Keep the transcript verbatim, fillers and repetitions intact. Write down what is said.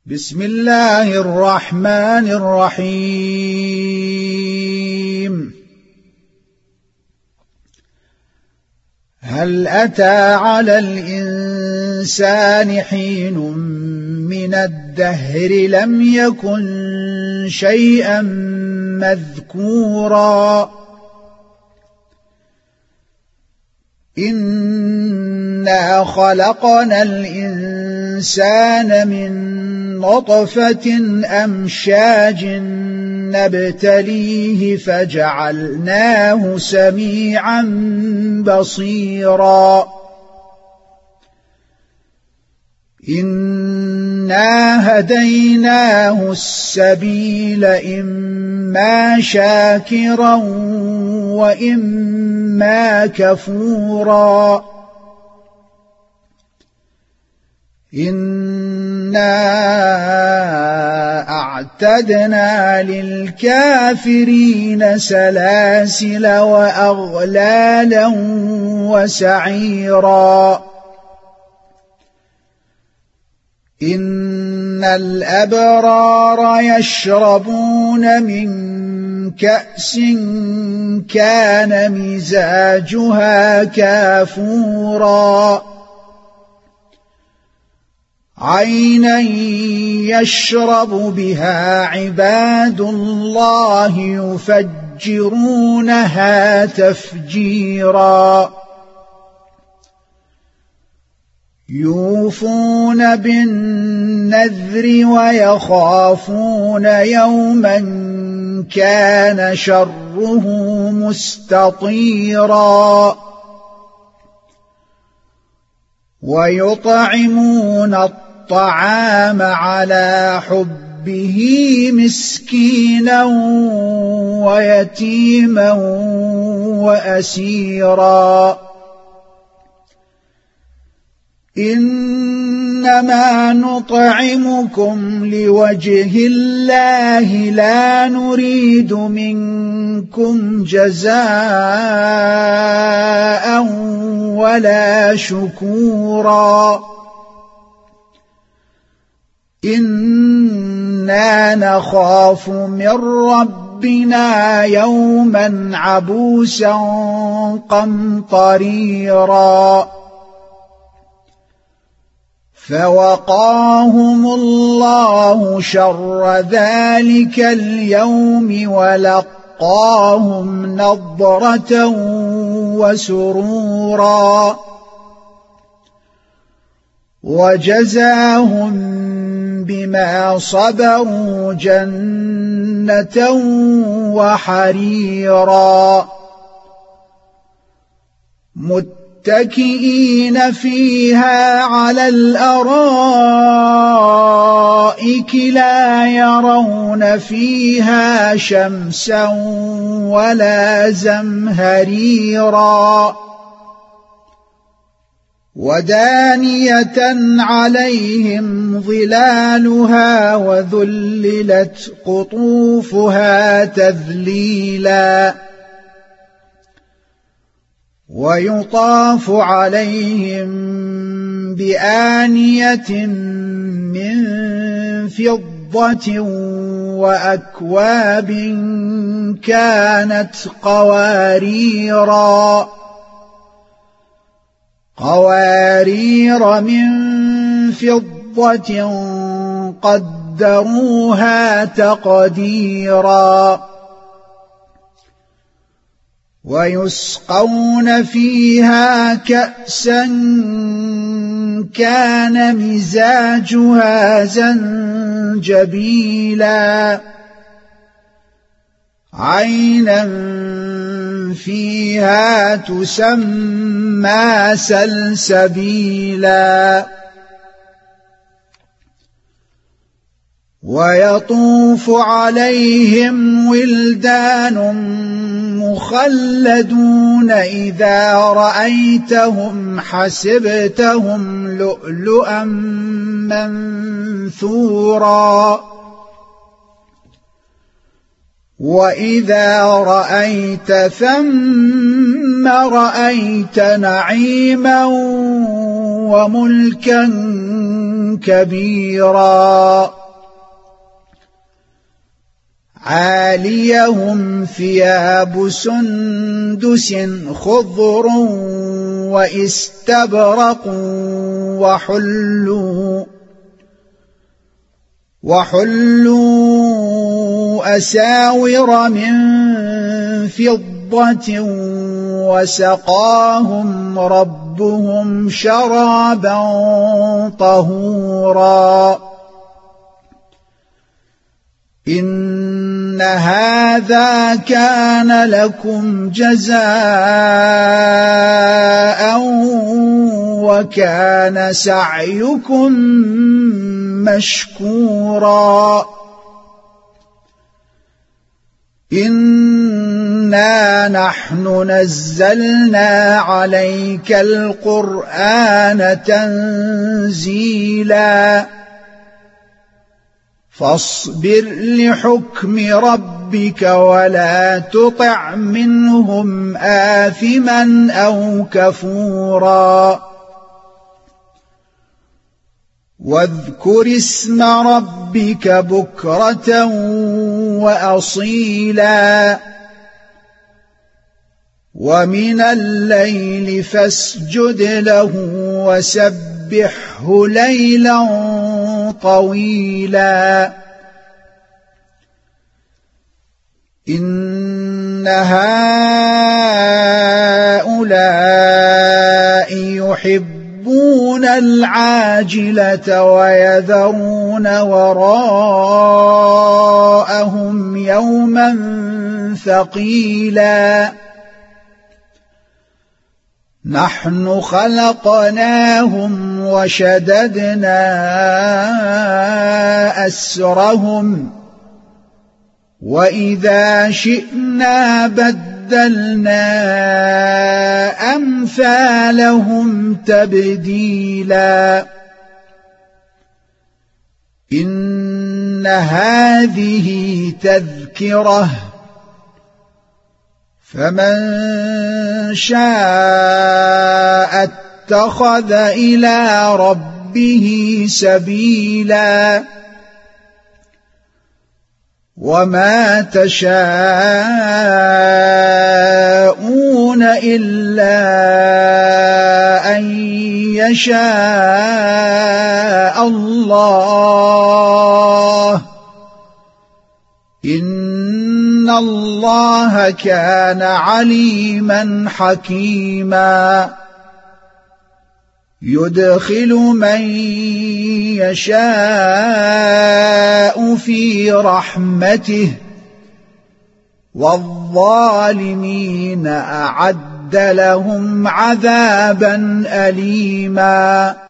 بسم الله الرحمن الرحيم. هل أتى على الإنسان حين من الدهر لم يكن شيئا مذكورا إنا خلقنا الإنسان من نطفة أمشاج نبتليه فجعلناه سميعا بصيرا إنا هديناه السبيل إما شاكرا وإما كفورا إنا أعتدنا للكافرين سلاسل وأغلالا وسعيرا إن الأبرار يشربون من كأس كان مزاجها كافورا عينا يشرب بها عباد الله يفجرونها تفجيرا يوفون بالنذر ويخافون يوما كان شره مستطيرا ويطعمون الطعام على حبه مسكينا ويتيما وأسيرا إنما نطعمكم لوجه الله لا نريد منكم جزاء ولا شكورا إنا نخاف من ربنا يوما عبوسا قمطريرا فوقاهم الله شر ذلك اليوم ولقاهم نضرة وسرورا وجزاهم بما صبروا جنة وحريرا متكئين فيها على الأرائك لا يرون فيها شمسا ولا زمهريرا ودانية عليهم ظلالها وذللت قطوفها تذليلا ويطاف عليهم بآنية من فضة وأكواب كانت قواريرا قوارير من فضة قدروها تقديرا ويسقون فيها كأسا كان مزاجها زنجبيلا عينا فيها تسمى سلسبيلا ويطوف عليهم ولدان مخلدون إذا رأيتهم حسبتهم لؤلؤا منثورا وإذا رأيت ثم رأيت نعيما وملكا كبيرا عاليهم ثياب سندس خضر واستبرق وحلوا وحلوا أساور من فضة وسقاهم ربهم شرابا طهورا إن هذا كان لكم جزاء وكان سعيكم مشكورا إنا نحن نزلنا عليك القرآن تنزيلا فاصبر لحكم ربك ولا تطع منهم آثما أو كفورا واذكر اسم ربك بكرة وأصيلا ومن الليل فاسجد له وسبحه ليلا طويلا إن هؤلاء يحبون العاجلة ويذرون وراءهم يوما ثقيلا نحن خلقناهم وشددنا أسرهم وإذا شئنا بدلنا أمثالهم تبديلا إن هذه تذكرة فمن شاء اتخذ إلى ربه سبيلا وما تشاءون إلا أن يشاء الله إن الله كان عليما حكيما يدخل من يشاء في رحمته والظالمين أعد لهم عذابا أليما